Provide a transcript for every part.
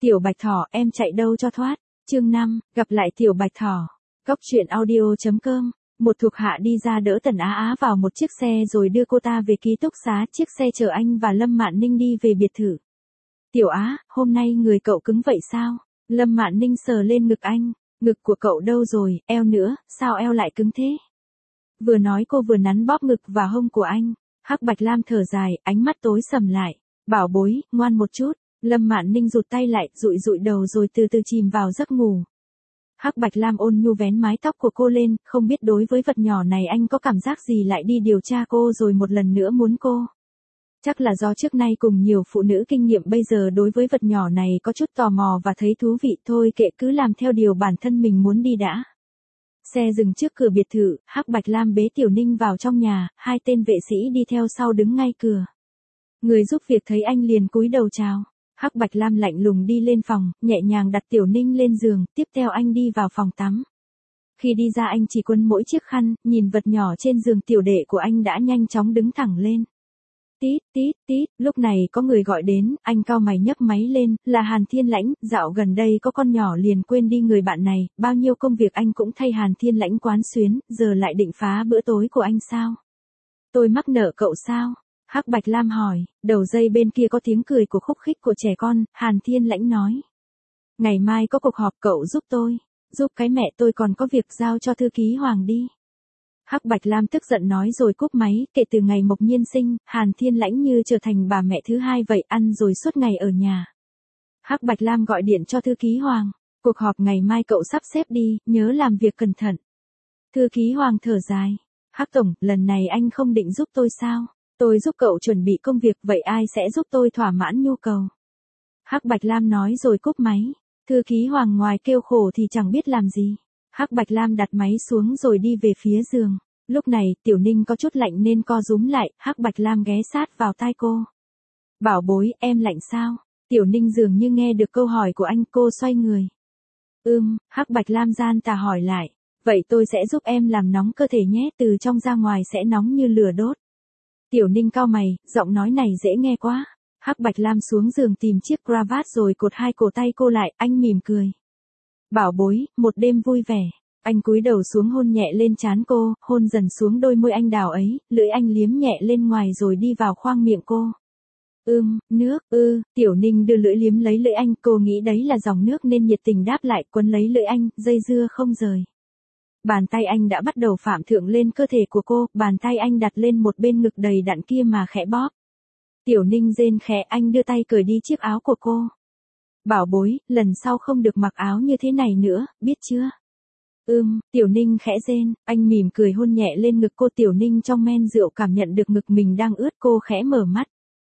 Tiểu Bạch Thỏ, em chạy đâu cho thoát. Chương 5, gặp lại Tiểu Bạch Thỏ. Cóc truyện audio.com. Một thuộc hạ đi ra đỡ Tần Á Á vào một chiếc xe rồi đưa cô ta về ký túc xá. Chiếc xe chở anh và Lâm Mạn Ninh đi về biệt thự. Tiểu Á, hôm nay người cậu cứng vậy sao? Lâm Mạn Ninh sờ lên ngực anh. Ngực của cậu đâu rồi, eo nữa, sao eo lại cứng thế? Vừa nói cô vừa nắn bóp ngực và hông của anh. Hắc Bạch Lam thở dài, ánh mắt tối sầm lại. Bảo bối, ngoan một chút. Lâm Mạn Ninh rụt tay lại, dụi dụi đầu rồi từ từ chìm vào giấc ngủ. Hắc Bạch Lam ôn nhu vén mái tóc của cô lên, không biết đối với vật nhỏ này anh có cảm giác gì lại đi điều tra cô rồi một lần nữa muốn cô. Chắc là do trước nay cùng nhiều phụ nữ kinh nghiệm bây giờ đối với vật nhỏ này có chút tò mò và thấy thú vị thôi kệ cứ làm theo điều bản thân mình muốn đi đã. Xe dừng trước cửa biệt thự, Hắc Bạch Lam bế Tiểu Ninh vào trong nhà, hai tên vệ sĩ đi theo sau đứng ngay cửa. Người giúp việc thấy anh liền cúi đầu chào. Hắc Bạch Lam lạnh lùng đi lên phòng, nhẹ nhàng đặt Tiểu Ninh lên giường, tiếp theo anh đi vào phòng tắm. Khi đi ra anh chỉ quấn mỗi chiếc khăn, nhìn vật nhỏ trên giường tiểu đệ của anh đã nhanh chóng đứng thẳng lên. Tít, tít, tít, lúc này có người gọi đến, anh cau mày nhấc máy lên, là Hàn Thiên Lãnh, dạo gần đây có con nhỏ liền quên đi người bạn này, bao nhiêu công việc anh cũng thay Hàn Thiên Lãnh quán xuyến, giờ lại định phá bữa tối của anh sao? Tôi mắc nợ cậu sao? Hắc Bạch Lam hỏi, đầu dây bên kia có tiếng cười của khúc khích của trẻ con, Hàn Thiên Lãnh nói. Ngày mai có cuộc họp cậu giúp tôi, giúp cái mẹ tôi còn có việc giao cho thư ký Hoàng đi. Hắc Bạch Lam tức giận nói rồi cúp máy, kể từ ngày Mộc Nhiên sinh, Hàn Thiên Lãnh như trở thành bà mẹ thứ hai vậy, ăn rồi suốt ngày ở nhà. Hắc Bạch Lam gọi điện cho thư ký Hoàng, cuộc họp ngày mai cậu sắp xếp đi, nhớ làm việc cẩn thận. Thư ký Hoàng thở dài, Hắc Tổng, lần này anh không định giúp tôi sao? Tôi giúp cậu chuẩn bị công việc, vậy ai sẽ giúp tôi thỏa mãn nhu cầu? Hắc Bạch Lam nói rồi cúp máy. Thư ký Hoàng ngoài kêu khổ thì chẳng biết làm gì. Hắc Bạch Lam đặt máy xuống rồi đi về phía giường. Lúc này, Tiểu Ninh có chút lạnh nên co rúm lại, Hắc Bạch Lam ghé sát vào tai cô. Bảo bối, em lạnh sao? Tiểu Ninh dường như nghe được câu hỏi của anh, cô xoay người. Hắc Bạch Lam gian tà hỏi lại. Vậy tôi sẽ giúp em làm nóng cơ thể nhé, từ trong ra ngoài sẽ nóng như lửa đốt. Tiểu Ninh cau mày, giọng nói này dễ nghe quá. Hắc Bạch Lam xuống giường tìm chiếc cravat rồi cột hai cổ tay cô lại, anh mỉm cười. Bảo bối, một đêm vui vẻ. Anh cúi đầu xuống hôn nhẹ lên trán cô, hôn dần xuống đôi môi anh đào ấy, lưỡi anh liếm nhẹ lên ngoài rồi đi vào khoang miệng cô. Nước, Tiểu Ninh đưa lưỡi liếm lấy lưỡi anh, cô nghĩ đấy là dòng nước nên nhiệt tình đáp lại, quấn lấy lưỡi anh, dây dưa không rời. Bàn tay anh đã bắt đầu phạm thượng lên cơ thể của cô, bàn tay anh đặt lên một bên ngực đầy đặn kia mà khẽ bóp. Tiểu Ninh rên khẽ, anh đưa tay cởi đi chiếc áo của cô. Bảo bối, lần sau không được mặc áo như thế này nữa, biết chưa? Tiểu Ninh khẽ rên, anh mỉm cười hôn nhẹ lên ngực cô. Tiểu Ninh trong men rượu cảm nhận được ngực mình đang ướt, cô khẽ mở mắt.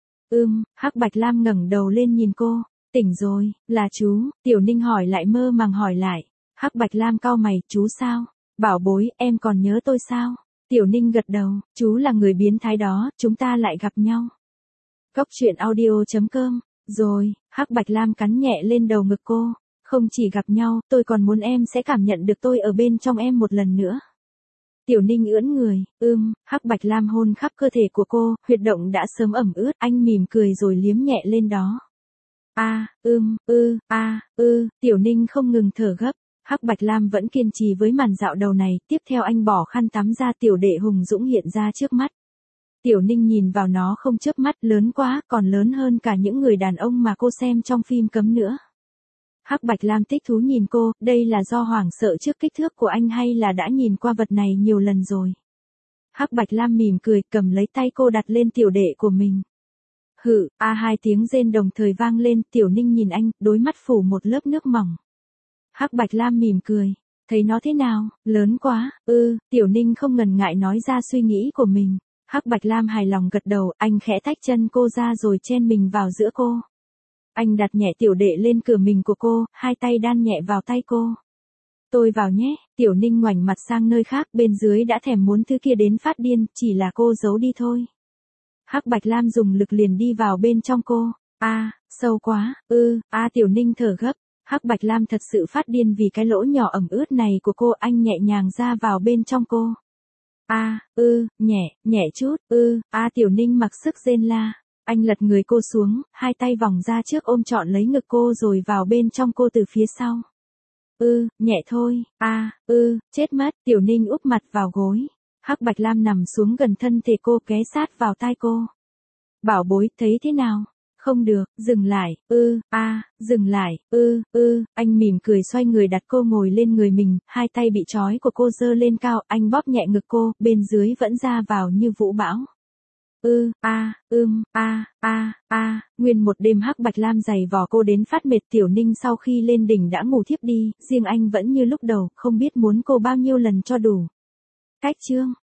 Hắc Bạch Lam ngẩng đầu lên nhìn cô, tỉnh rồi, là chú, Tiểu Ninh hỏi lại mơ màng hỏi lại. Hắc Bạch Lam cau mày, chú sao? Bảo bối, em còn nhớ tôi sao? Tiểu Ninh gật đầu, chú là người biến thái đó, chúng ta lại gặp nhau. Cóc truyện audio.com. Rồi, Hắc Bạch Lam cắn nhẹ lên đầu ngực cô. Không chỉ gặp nhau, tôi còn muốn em sẽ cảm nhận được tôi ở bên trong em một lần nữa. Tiểu Ninh ưỡn người, Hắc Bạch Lam hôn khắp cơ thể của cô, huyệt động đã sớm ẩm ướt, anh mỉm cười rồi liếm nhẹ lên đó. Tiểu Ninh không ngừng thở gấp. Hắc Bạch Lam vẫn kiên trì với màn dạo đầu này, tiếp theo anh bỏ khăn tắm ra, tiểu đệ hùng dũng hiện ra trước mắt. Tiểu Ninh nhìn vào nó không chớp mắt, lớn quá, còn lớn hơn cả những người đàn ông mà cô xem trong phim cấm nữa. Hắc Bạch Lam thích thú nhìn cô, đây là do hoảng sợ trước kích thước của anh hay là đã nhìn qua vật này nhiều lần rồi. Hắc Bạch Lam mỉm cười, cầm lấy tay cô đặt lên tiểu đệ của mình. Hai tiếng rên đồng thời vang lên, Tiểu Ninh nhìn anh, đôi mắt phủ một lớp nước mỏng. Hắc Bạch Lam mỉm cười, thấy nó thế nào, lớn quá, Tiểu Ninh không ngần ngại nói ra suy nghĩ của mình. Hắc Bạch Lam hài lòng gật đầu, anh khẽ tách chân cô ra rồi chen mình vào giữa cô. Anh đặt nhẹ tiểu đệ lên cửa mình của cô, hai tay đan nhẹ vào tay cô. Tôi vào nhé, Tiểu Ninh ngoảnh mặt sang nơi khác, bên dưới đã thèm muốn thứ kia đến phát điên, chỉ là cô giấu đi thôi. Hắc Bạch Lam dùng lực liền đi vào bên trong cô. Sâu quá, Tiểu Ninh thở gấp. Hắc Bạch Lam thật sự phát điên vì cái lỗ nhỏ ẩm ướt này của cô, anh nhẹ nhàng ra vào bên trong cô. Nhẹ chút, Tiểu Ninh mặc sức rên la. Anh lật người cô xuống, hai tay vòng ra trước ôm trọn lấy ngực cô rồi vào bên trong cô từ phía sau. Nhẹ thôi, chết mất, Tiểu Ninh úp mặt vào gối. Hắc Bạch Lam nằm xuống gần thân thể cô ghé sát vào tai cô. Bảo bối, thấy thế nào? Không được, dừng lại, dừng lại, anh mỉm cười xoay người đặt cô ngồi lên người mình, hai tay bị trói của cô giơ lên cao, anh bóp nhẹ ngực cô, bên dưới vẫn ra vào như vũ bão. Nguyên một đêm Hắc Bạch Lam giày vò cô đến phát mệt. Tiểu Ninh sau khi lên đỉnh đã ngủ thiếp đi, riêng anh vẫn như lúc đầu, không biết muốn cô bao nhiêu lần cho đủ. Cách chương